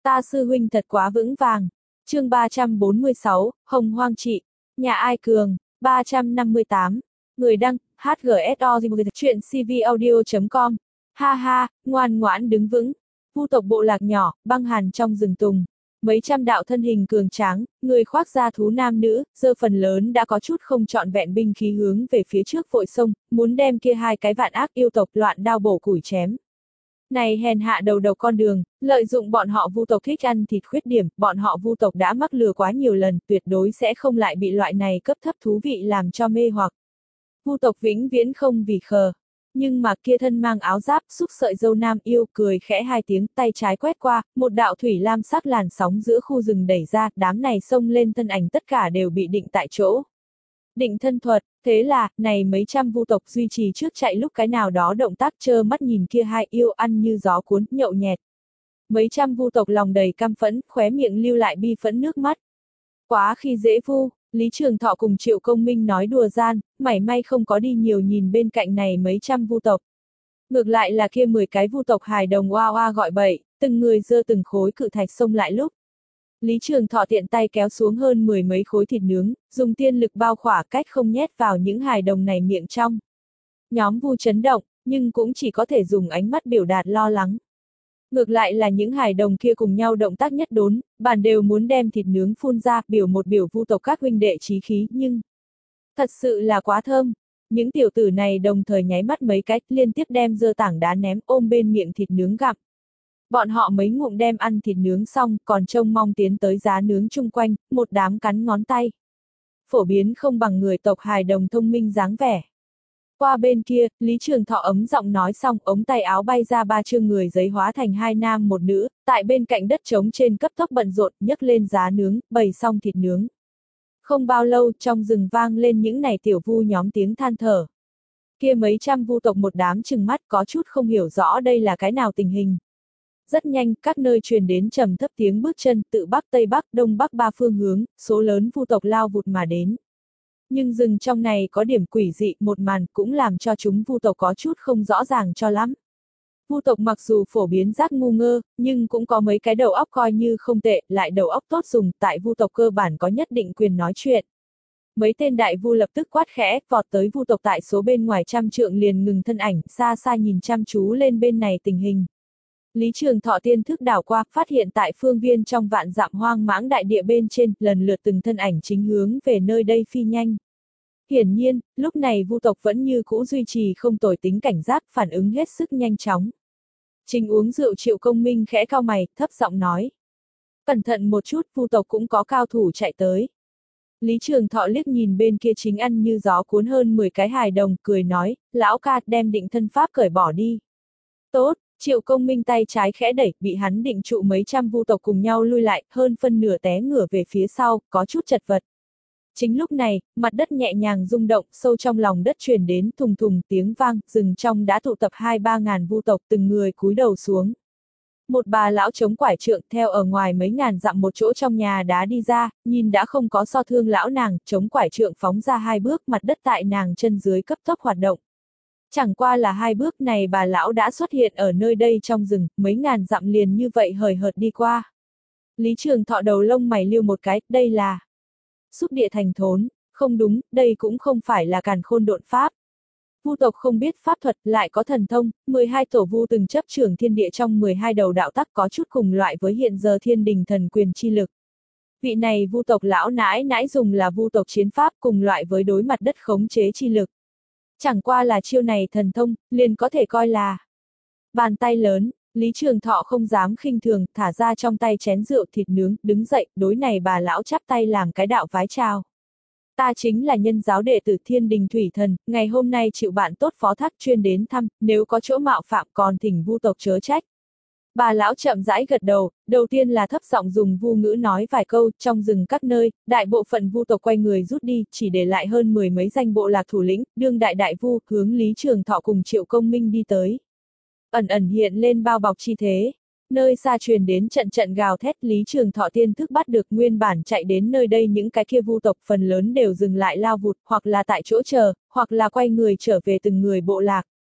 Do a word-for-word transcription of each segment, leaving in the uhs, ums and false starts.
Ta sư huynh thật quá vững vàng. Chương ba trăm bốn mươi sáu, Hồng Hoang Trị. Nhà ai cường. ba trăm năm mươi tám. Người đăng, hát giê ét o chuyện cvaudio chấm com. Ha ha, ngoan ngoãn đứng vững. Vu tộc bộ lạc nhỏ, băng hàn trong rừng tùng. Mấy trăm đạo thân hình cường tráng, người khoác da thú nam nữ, giờ phần lớn đã có chút không trọn vẹn binh khí hướng về phía trước vội sông, muốn đem kia hai cái vạn ác yêu tộc loạn đao bổ củi chém. Này hèn hạ đầu đầu con đường, lợi dụng bọn họ Vu tộc thích ăn thịt khuyết điểm, bọn họ Vu tộc đã mắc lừa quá nhiều lần, tuyệt đối sẽ không lại bị loại này cấp thấp thú vị làm cho mê hoặc. Vu tộc vĩnh viễn không vì khờ. Nhưng mà kia thân mang áo giáp, xúc sợi dâu nam yêu cười khẽ hai tiếng, tay trái quét qua, một đạo thủy lam sắc làn sóng giữa khu rừng đẩy ra, đám này xông lên thân ảnh tất cả đều bị định tại chỗ. Định thân thuật, thế là, này mấy trăm vu tộc duy trì trước chạy lúc cái nào đó động tác trơ mắt nhìn kia hai yêu ăn như gió cuốn, nhậu nhẹt. Mấy trăm vu tộc lòng đầy căm phẫn, khóe miệng lưu lại bi phẫn nước mắt. Quá khi dễ vu, Lý Trường Thọ cùng Triệu Công Minh nói đùa gian, mảy may không có đi nhiều nhìn bên cạnh này mấy trăm vu tộc. Ngược lại là kia mười cái vu tộc hài đồng oa oa gọi bậy, từng người giơ từng khối cự thạch xông lại lúc. Lý Trường Thọ tiện tay kéo xuống hơn mười mấy khối thịt nướng, dùng tiên lực bao khỏa cách không nhét vào những hài đồng này miệng trong. Nhóm vu chấn động, nhưng cũng chỉ có thể dùng ánh mắt biểu đạt lo lắng. Ngược lại là những hài đồng kia cùng nhau động tác nhất đốn, bản đều muốn đem thịt nướng phun ra, biểu một biểu vu tộc các huynh đệ chí khí, nhưng thật sự là quá thơm. Những tiểu tử này đồng thời nháy mắt mấy cách, liên tiếp đem giơ tảng đá ném ôm bên miệng thịt nướng gặm. Bọn họ mấy ngụm đem ăn thịt nướng xong, còn trông mong tiến tới giá nướng chung quanh, một đám cắn ngón tay. Phổ biến không bằng người tộc hài đồng thông minh dáng vẻ. Qua bên kia, Lý Trường Thọ ấm giọng nói xong, ống tay áo bay ra ba chương người giấy hóa thành hai nam một nữ, tại bên cạnh đất trống trên cấp tốc bận rộn, nhấc lên giá nướng, bày xong thịt nướng. Không bao lâu, trong rừng vang lên những này tiểu vu nhóm tiếng than thở. Kia mấy trăm vu tộc một đám chừng mắt có chút không hiểu rõ đây là cái nào tình hình. Rất nhanh, các nơi truyền đến trầm thấp tiếng bước chân, tự bắc tây bắc, đông bắc ba phương hướng, số lớn vu tộc lao vụt mà đến. Nhưng rừng trong này có điểm quỷ dị, một màn cũng làm cho chúng vu tộc có chút không rõ ràng cho lắm. Vu tộc mặc dù phổ biến giác ngu ngơ, nhưng cũng có mấy cái đầu óc coi như không tệ, lại đầu óc tốt dùng, tại vu tộc cơ bản có nhất định quyền nói chuyện. Mấy tên đại vu lập tức quát khẽ, vọt tới vu tộc tại số bên ngoài trăm trượng liền ngừng thân ảnh, xa xa nhìn chăm chú lên bên này tình hình. Lý Trường Thọ tiên thức đảo qua, phát hiện tại phương viên trong vạn dặm hoang mãng đại địa bên trên, lần lượt từng thân ảnh chính hướng về nơi đây phi nhanh. Hiển nhiên, lúc này vu tộc vẫn như cũ duy trì không tồi tính cảnh giác, phản ứng hết sức nhanh chóng. Trình uống rượu Triệu Công Minh khẽ cau mày, thấp giọng nói. Cẩn thận một chút, vu tộc cũng có cao thủ chạy tới. Lý Trường Thọ liếc nhìn bên kia chính ăn như gió cuốn hơn mười cái hài đồng, cười nói, lão ca đem định thân pháp cởi bỏ đi. Tốt. Triệu Công Minh tay trái khẽ đẩy, bị hắn định trụ mấy trăm vu tộc cùng nhau lui lại, hơn phân nửa té ngửa về phía sau, có chút chật vật. Chính lúc này, mặt đất nhẹ nhàng rung động, sâu trong lòng đất truyền đến thùng thùng tiếng vang, rừng trong đã tụ tập hai ba ngàn vu tộc, từng người cúi đầu xuống. Một bà lão chống quải trượng theo ở ngoài mấy ngàn dặm một chỗ trong nhà đá đi ra, nhìn đã không có so thương lão nàng, chống quải trượng phóng ra hai bước, mặt đất tại nàng chân dưới cấp tốc hoạt động. Chẳng qua là hai bước này bà lão đã xuất hiện ở nơi đây trong rừng, mấy ngàn dặm liền như vậy hời hợt đi qua. Lý Trường Thọ đầu lông mày liêu một cái, đây là xúc địa thành thốn, không đúng, đây cũng không phải là càn khôn độn pháp. Vu tộc không biết pháp thuật, lại có thần thông, mười hai tổ vu từng chấp trưởng thiên địa trong mười hai đầu đạo tắc có chút cùng loại với hiện giờ thiên đình thần quyền chi lực. Vị này vu tộc lão nãi nãi dùng là vu tộc chiến pháp cùng loại với đối mặt đất khống chế chi lực. Chẳng qua là chiêu này thần thông, liền có thể coi là bàn tay lớn. Lý Trường Thọ không dám khinh thường, thả ra trong tay chén rượu thịt nướng, đứng dậy, đối này bà lão chắp tay làm cái đạo vái chào. Ta chính là nhân giáo đệ tử Thiên Đình Thủy Thần, ngày hôm nay chịu bạn tốt phó thác chuyên đến thăm, nếu có chỗ mạo phạm còn thỉnh vu tộc chớ trách. Bà lão chậm rãi gật đầu, đầu tiên là thấp giọng dùng vu ngữ nói vài câu, trong rừng các nơi, đại bộ phận vu tộc quay người rút đi, chỉ để lại hơn mười mấy danh bộ lạc thủ lĩnh, đương đại đại vu, hướng Lý Trường Thọ cùng Triệu Công Minh đi tới. Ẩn ẩn hiện lên bao bọc chi thế. Nơi xa truyền đến trận trận gào thét, Lý Trường Thọ tiên thức bắt được nguyên bản chạy đến nơi đây những cái kia vu tộc phần lớn đều dừng lại lao vụt, hoặc là tại chỗ chờ, hoặc là quay người trở về từng người bộ lạc.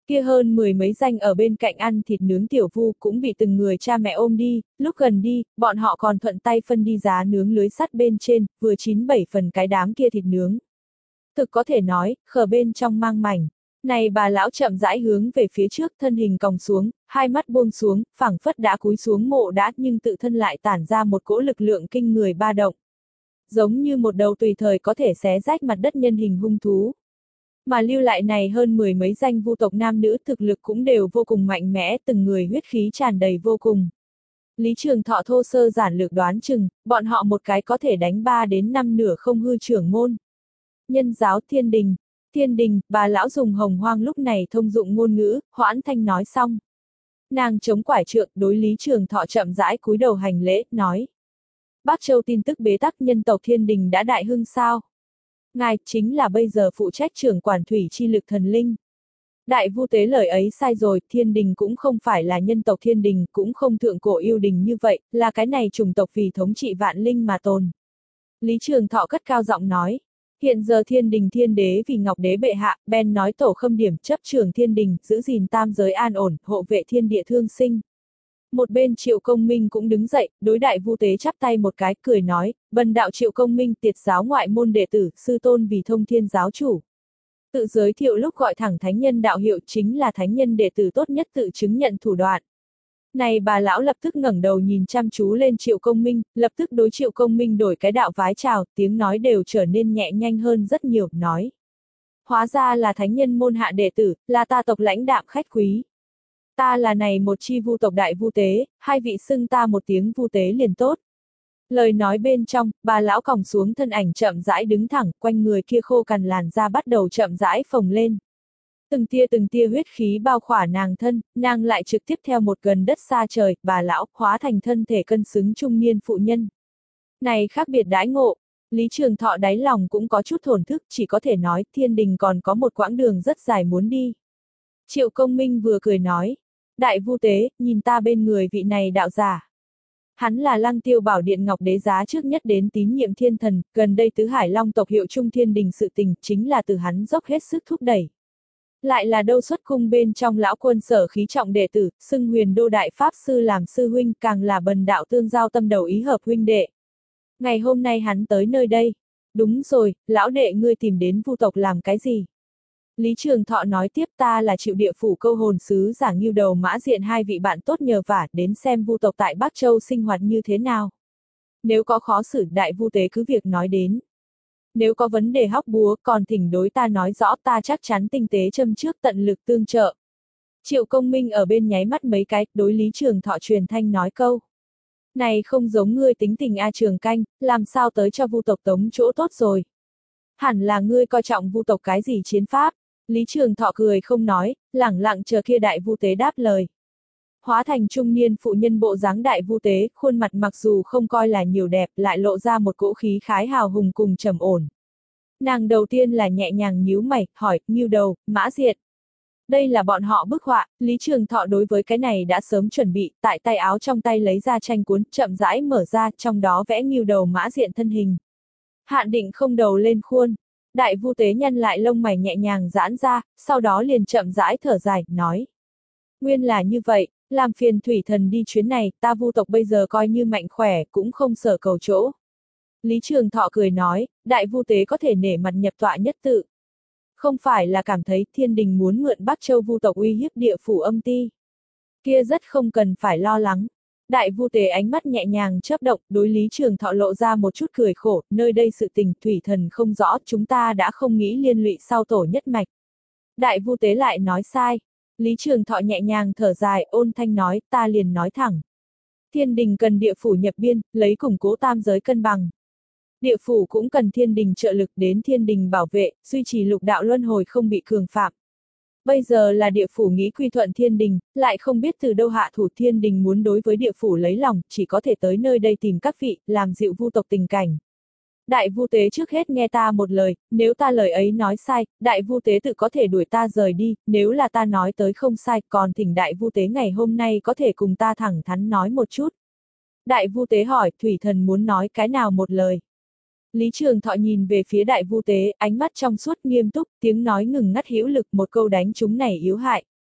Kia hơn mười mấy danh ở bên cạnh ăn thịt nướng tiểu vu cũng bị từng người cha mẹ ôm đi, lúc gần đi, bọn họ còn thuận tay phân đi giá nướng lưới sắt bên trên, vừa chín bảy phần cái đám kia thịt nướng. Thực có thể nói, khờ bên trong mang mảnh. Này bà lão chậm rãi hướng về phía trước, thân hình còng xuống, hai mắt buông xuống, phảng phất đã cúi xuống mộ đã, nhưng tự thân lại tản ra một cỗ lực lượng kinh người ba động. Giống như một đầu tùy thời có thể xé rách mặt đất nhân hình hung thú. Mà lưu lại này hơn mười mấy danh vu tộc nam nữ thực lực cũng đều vô cùng mạnh mẽ, từng người huyết khí tràn đầy vô cùng. Lý Trường Thọ thô sơ giản lược đoán chừng, bọn họ một cái có thể đánh ba đến năm nửa không hư trưởng môn. Nhân giáo thiên đình, thiên đình, bà lão dùng hồng hoang lúc này thông dụng ngôn ngữ, hoãn thanh nói xong. Nàng chống quải trượng đối Lý Trường Thọ chậm rãi cúi đầu hành lễ, nói. Bắc Châu tin tức bế tắc nhân tộc thiên đình đã đại hưng sao? Ngài chính là bây giờ phụ trách trưởng quản thủy chi lực thần linh. Đại vu tế lời ấy sai rồi, thiên đình cũng không phải là nhân tộc thiên đình, cũng không thượng cổ yêu đình như vậy, là cái này chủng tộc vì thống trị vạn linh mà tồn. Lý Trường Thọ cất cao giọng nói. Hiện giờ thiên đình thiên đế vì ngọc đế bệ hạ, bèn nói tổ khâm điểm chấp trưởng thiên đình, giữ gìn tam giới an ổn, hộ vệ thiên địa thương sinh. Một bên Triệu Công Minh cũng đứng dậy, đối đại vu tế chắp tay một cái, cười nói, bần đạo Triệu Công Minh tiệt giáo ngoại môn đệ tử, sư tôn vì thông thiên giáo chủ. Tự giới thiệu lúc gọi thẳng thánh nhân đạo hiệu chính là thánh nhân đệ tử tốt nhất tự chứng nhận thủ đoạn. Này bà lão lập tức ngẩng đầu nhìn chăm chú lên Triệu Công Minh, lập tức đối Triệu Công Minh đổi cái đạo vái chào, tiếng nói đều trở nên nhẹ nhanh hơn rất nhiều, nói. Hóa ra là thánh nhân môn hạ đệ tử, là ta tộc lãnh đạm khách quý. Ta là này một chi vu tộc đại vu tế, hai vị xưng ta một tiếng vu tế liền tốt. Lời nói bên trong, bà lão còng xuống thân ảnh chậm rãi đứng thẳng, quanh người kia khô cằn làn da bắt đầu chậm rãi phồng lên. Từng tia từng tia huyết khí bao khỏa nàng thân, nàng lại trực tiếp theo một gần đất xa trời, bà lão, hóa thành thân thể cân xứng trung niên phụ nhân. Này khác biệt đãi ngộ, Lý Trường Thọ đáy lòng cũng có chút thổn thức, chỉ có thể nói thiên đình còn có một quãng đường rất dài muốn đi. Triệu Công Minh vừa cười nói, đại vu tế, nhìn ta bên người vị này đạo giả. Hắn là Lăng Tiêu Bảo Điện Ngọc Đế giá trước nhất đến tín nhiệm thiên thần, gần đây tứ hải long tộc hiệu trung thiên đình sự tình chính là từ hắn dốc hết sức thúc đẩy. Lại là đâu xuất cung bên trong lão quân sở khí trọng đệ tử, xưng huyền đô đại pháp sư làm sư huynh, càng là bần đạo tương giao tâm đầu ý hợp huynh đệ. Ngày hôm nay hắn tới nơi đây. Đúng rồi, lão đệ ngươi tìm đến vu tộc làm cái gì? Lý Trường Thọ nói tiếp, ta là Triệu địa phủ câu hồn sứ giả Ngưu Đầu Mã Diện hai vị bạn tốt nhờ vả đến xem vu tộc tại Bắc Châu sinh hoạt như thế nào. Nếu có khó xử đại vu tế cứ việc nói đến. Nếu có vấn đề hóc búa còn thỉnh đối ta nói rõ, ta chắc chắn tinh tế châm trước tận lực tương trợ. Triệu Công Minh ở bên nháy mắt mấy cái, đối Lý Trường Thọ truyền thanh nói câu. Này không giống ngươi tính tình A Trường Canh, làm sao tới cho vu tộc tống chỗ tốt rồi. Hẳn là ngươi coi trọng vu tộc cái gì chiến pháp. Lý Trường Thọ cười không nói, lẳng lặng chờ kia đại vu tế đáp lời. Hóa thành trung niên phụ nhân bộ dáng đại vu tế, khuôn mặt mặc dù không coi là nhiều đẹp, lại lộ ra một cỗ khí khái hào hùng cùng trầm ổn. Nàng đầu tiên là nhẹ nhàng nhíu mày, hỏi, Ngưu Đầu, Mã Diện. Đây là bọn họ bức họa, Lý Trường Thọ đối với cái này đã sớm chuẩn bị, tại tay áo trong tay lấy ra tranh cuốn, chậm rãi mở ra, trong đó vẽ Ngưu Đầu Mã Diện thân hình. Hạn định không đầu lên khuôn. Đại vu tế nhăn lại lông mày nhẹ nhàng giãn ra, sau đó liền chậm rãi thở dài, nói. Nguyên là như vậy, làm phiền thủy thần đi chuyến này, ta vu tộc bây giờ coi như mạnh khỏe, cũng không sở cầu chỗ. Lý Trường Thọ cười nói, đại vu tế có thể nể mặt nhập tọa nhất tự. Không phải là cảm thấy thiên đình muốn mượn Bắc Châu vu tộc uy hiếp địa phủ âm ti. Kia rất không cần phải lo lắng. Đại vu tế ánh mắt nhẹ nhàng chớp động, đối Lý Trường Thọ lộ ra một chút cười khổ, nơi đây sự tình thủy thần không rõ, chúng ta đã không nghĩ liên lụy sau tổ nhất mạch. Đại vu tế lại nói sai. Lý Trường Thọ nhẹ nhàng thở dài, ôn thanh nói, ta liền nói thẳng. Thiên đình cần địa phủ nhập biên, lấy củng cố tam giới cân bằng. Địa phủ cũng cần thiên đình trợ lực đến thiên đình bảo vệ, duy trì lục đạo luân hồi không bị cường phạm. Bây giờ là địa phủ nghĩ quy thuận thiên đình, lại không biết từ đâu hạ thủ thiên đình muốn đối với địa phủ lấy lòng, chỉ có thể tới nơi đây tìm các vị, làm dịu vu tộc tình cảnh. Đại vu tế trước hết nghe ta một lời, nếu ta lời ấy nói sai, đại vu tế tự có thể đuổi ta rời đi, nếu là ta nói tới không sai, còn thỉnh đại vu tế ngày hôm nay có thể cùng ta thẳng thắn nói một chút. Đại vu tế hỏi, thủy thần muốn nói cái nào một lời. Lý Trường Thọ nhìn về phía đại vu tế, ánh mắt trong suốt nghiêm túc, tiếng nói ngừng ngắt hữu lực, một câu đánh chúng này yếu hại.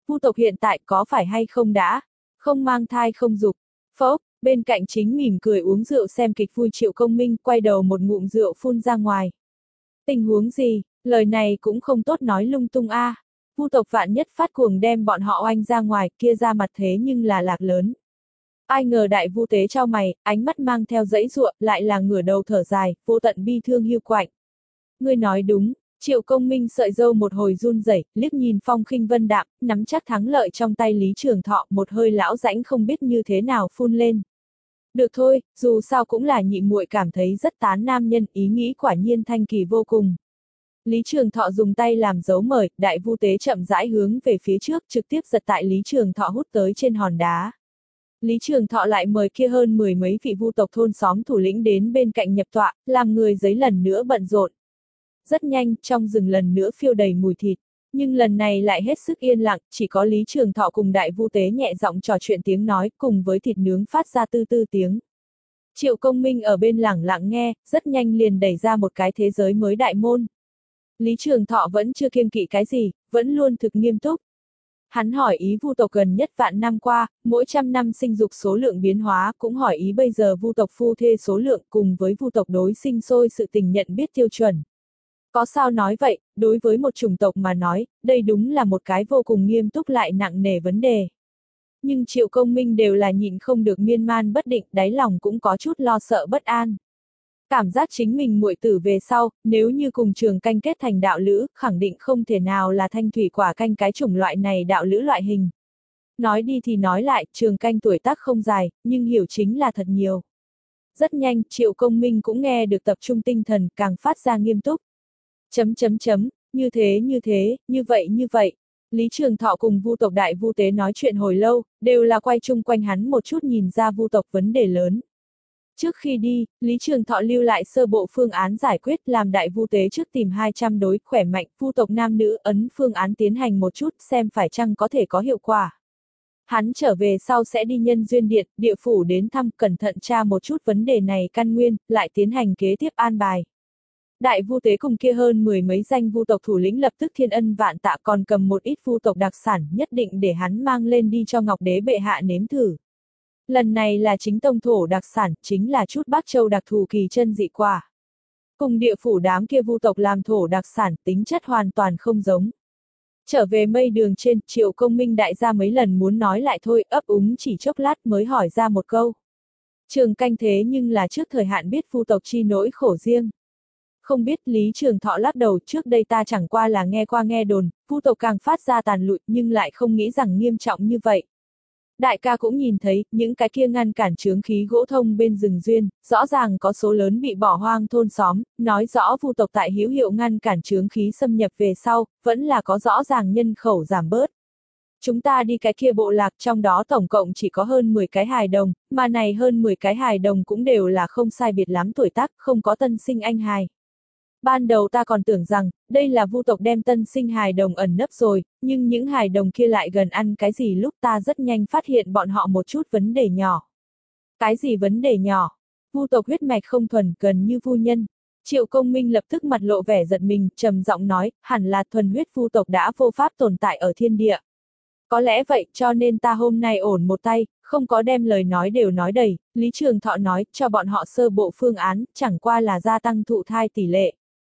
Vu tộc hiện tại có phải hay không đã không mang thai không dục. Phốc, bên cạnh chính mỉm cười uống rượu xem kịch vui Triệu Công Minh quay đầu một ngụm rượu phun ra ngoài. Tình huống gì, lời này cũng không tốt nói lung tung a. À. Vu tộc vạn nhất phát cuồng đem bọn họ oanh ra ngoài, kia ra mặt thế nhưng là lạc lớn. Ai ngờ đại vu tế trao mày, ánh mắt mang theo dãy giụa, lại là ngửa đầu thở dài, vô tận bi thương hiu quạnh. Ngươi nói đúng. Triệu Công Minh sợi râu một hồi run rẩy, liếc nhìn phong khinh vân đạm, nắm chắc thắng lợi trong tay Lý Trường Thọ, một hơi lão rãnh không biết như thế nào phun lên. Được thôi, dù sao cũng là nhị muội cảm thấy rất tán nam nhân, ý nghĩ quả nhiên thanh kỳ vô cùng. Lý Trường Thọ dùng tay làm dấu mời, đại vu tế chậm rãi hướng về phía trước, trực tiếp giật tại Lý Trường Thọ hút tới trên hòn đá. Lý Trường Thọ lại mời kia hơn mười mấy vị vu tộc thôn xóm thủ lĩnh đến bên cạnh nhập tọa, làm người giấy lần nữa bận rộn. Rất nhanh, trong rừng lần nữa phiêu đầy mùi thịt, nhưng lần này lại hết sức yên lặng, chỉ có Lý Trường Thọ cùng đại vu tế nhẹ giọng trò chuyện tiếng nói, cùng với thịt nướng phát ra tư tư tiếng. Triệu Công Minh ở bên lẳng lặng nghe, rất nhanh liền đẩy ra một cái thế giới mới đại môn. Lý Trường Thọ vẫn chưa kiêng kỵ cái gì, vẫn luôn thực nghiêm túc. Hắn hỏi ý vu tộc gần nhất vạn năm qua, mỗi trăm năm sinh dục số lượng biến hóa, cũng hỏi ý bây giờ vu tộc phu thê số lượng cùng với vu tộc đối sinh sôi sự tình nhận biết tiêu chuẩn. Có sao nói vậy, đối với một chủng tộc mà nói, đây đúng là một cái vô cùng nghiêm túc lại nặng nề vấn đề. Nhưng Triệu Công Minh đều là nhịn không được miên man bất định, đáy lòng cũng có chút lo sợ bất an. Cảm giác chính mình muội tử về sau, nếu như cùng Trường Canh kết thành đạo lữ, khẳng định không thể nào là Thanh Thủy Quả Canh cái chủng loại này đạo lữ loại hình. Nói đi thì nói lại, Trường Canh tuổi tác không dài, nhưng hiểu chính là thật nhiều. Rất nhanh, Triệu Công Minh cũng nghe được tập trung tinh thần, càng phát ra nghiêm túc. Chấm chấm chấm, như thế như thế, như vậy như vậy. Lý Trường Thọ cùng vu tộc đại vu tế nói chuyện hồi lâu, đều là quay chung quanh hắn một chút nhìn ra vu tộc vấn đề lớn. Trước khi đi, Lý Trường Thọ lưu lại sơ bộ phương án giải quyết, làm đại vu tế trước tìm hai trăm đối khỏe mạnh vu tộc nam nữ ấn phương án tiến hành một chút xem phải chăng có thể có hiệu quả. Hắn trở về sau sẽ đi nhân duyên điện, địa phủ đến thăm cẩn thận tra một chút vấn đề này căn nguyên, lại tiến hành kế tiếp an bài. Đại vu tế cùng kia hơn mười mấy danh vu tộc thủ lĩnh lập tức thiên ân vạn tạ, còn cầm một ít vu tộc đặc sản nhất định để hắn mang lên đi cho Ngọc Đế bệ hạ nếm thử. Lần này là chính tông thổ đặc sản, chính là chút Bắc Châu đặc thù kỳ chân dị quả. Cùng địa phủ đám kia vu tộc làm thổ đặc sản, tính chất hoàn toàn không giống. Trở về mây đường trên, Triệu Công Minh đại gia mấy lần muốn nói lại thôi, ấp úng chỉ chốc lát mới hỏi ra một câu. Trường Canh thế nhưng là trước thời hạn biết vu tộc chi nỗi khổ riêng. Không biết. Lý Trường Thọ lắc đầu, trước đây ta chẳng qua là nghe qua nghe đồn, vu tộc càng phát ra tàn lụi, nhưng lại không nghĩ rằng nghiêm trọng như vậy. Đại ca cũng nhìn thấy, những cái kia ngăn cản chướng khí gỗ thông bên rừng duyên, rõ ràng có số lớn bị bỏ hoang thôn xóm, nói rõ vu tộc tại hữu hiệu ngăn cản chướng khí xâm nhập về sau, vẫn là có rõ ràng nhân khẩu giảm bớt. Chúng ta đi cái kia bộ lạc, trong đó tổng cộng chỉ có hơn mười cái hài đồng, mà này hơn mười cái hài đồng cũng đều là không sai biệt lắm tuổi tác, không có tân sinh anh hài. Ban đầu ta còn tưởng rằng, đây là vu tộc đem tân sinh hài đồng ẩn nấp rồi, nhưng những hài đồng kia lại gần ăn cái gì lúc ta rất nhanh phát hiện bọn họ một chút vấn đề nhỏ. Cái gì vấn đề nhỏ? Vu tộc huyết mạch không thuần, gần như vu nhân. Triệu Công Minh lập tức mặt lộ vẻ giận mình, trầm giọng nói, hẳn là thuần huyết vu tộc đã vô pháp tồn tại ở thiên địa. Có lẽ vậy, cho nên ta hôm nay ổn một tay, không có đem lời nói đều nói đầy. Lý Trường Thọ nói, cho bọn họ sơ bộ phương án, chẳng qua là gia tăng thụ thai tỷ lệ.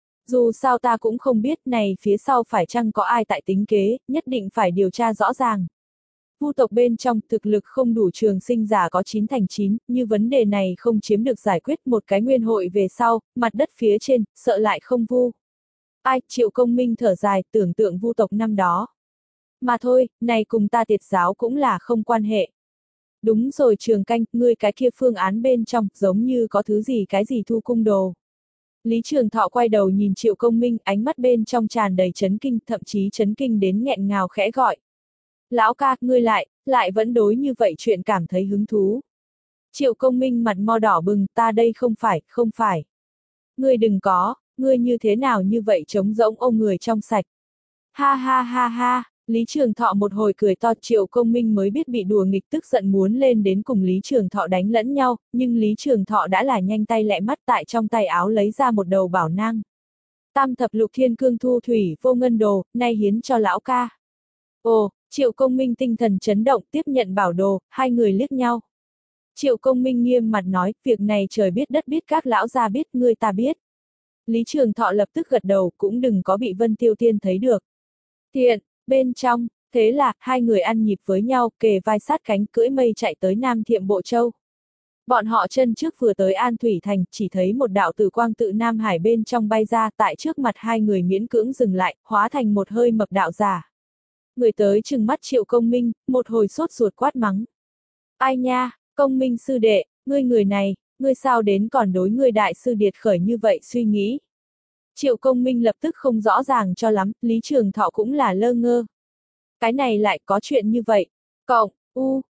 Dù sao ta cũng không biết này phía sau phải chăng có ai tại tính kế, nhất định phải điều tra rõ ràng. Vu tộc bên trong thực lực không đủ trường sinh giả có chín thành chín, như vấn đề này không chiếm được giải quyết một cái nguyên hội về sau, mặt đất phía trên, sợ lại không vu. Ai, Triệu Công Minh thở dài, tưởng tượng vu tộc năm đó. Mà thôi, này cùng ta Tiệt giáo cũng là không quan hệ. Đúng rồi Trường Canh, ngươi cái kia phương án bên trong, giống như có thứ gì cái gì thu cung đồ. Lý Trường Thọ quay đầu nhìn Triệu Công Minh, ánh mắt bên trong tràn đầy chấn kinh, thậm chí chấn kinh đến nghẹn ngào khẽ gọi. Lão ca, ngươi lại, lại vẫn đối như vậy chuyện cảm thấy hứng thú. Triệu Công Minh mặt mo đỏ bừng, ta đây không phải, không phải. Ngươi đừng có, ngươi như thế nào như vậy trống rỗng ôm người trong sạch. Ha ha ha ha, Lý Trường Thọ một hồi cười to, Triệu Công Minh mới biết bị đùa nghịch, tức giận muốn lên đến cùng Lý Trường Thọ đánh lẫn nhau, nhưng Lý Trường Thọ đã là nhanh tay lẹ mắt, tại trong tay áo lấy ra một đầu bảo nang. Tam thập lục thiên cương thu thủy vô ngân đồ, nay hiến cho lão ca. Ồ, Triệu Công Minh tinh thần chấn động tiếp nhận bảo đồ, hai người liếc nhau. Triệu Công Minh nghiêm mặt nói, việc này trời biết đất biết các lão gia biết, ngươi ta biết. Lý Trường Thọ lập tức gật đầu, cũng đừng có bị Vân Tiêu Tiên thấy được. Tiện, bên trong, thế là, hai người ăn nhịp với nhau, kề vai sát cánh cưỡi mây chạy tới Nam Thiệm Bộ Châu. Bọn họ chân trước vừa tới An Thủy Thành, chỉ thấy một đạo tử quang tự Nam Hải bên trong bay ra, tại trước mặt hai người miễn cưỡng dừng lại, hóa thành một hơi mập đạo giả. Người tới trừng mắt Triệu Công Minh, một hồi sốt ruột quát mắng. Ai nha, Công Minh sư đệ, ngươi người này, ngươi sao đến còn đối ngươi đại sư điệt khởi như vậy suy nghĩ. Triệu Công Minh lập tức không rõ ràng cho lắm, Lý Trường Thọ cũng là lơ ngơ. Cái này lại có chuyện như vậy. Cộng, u,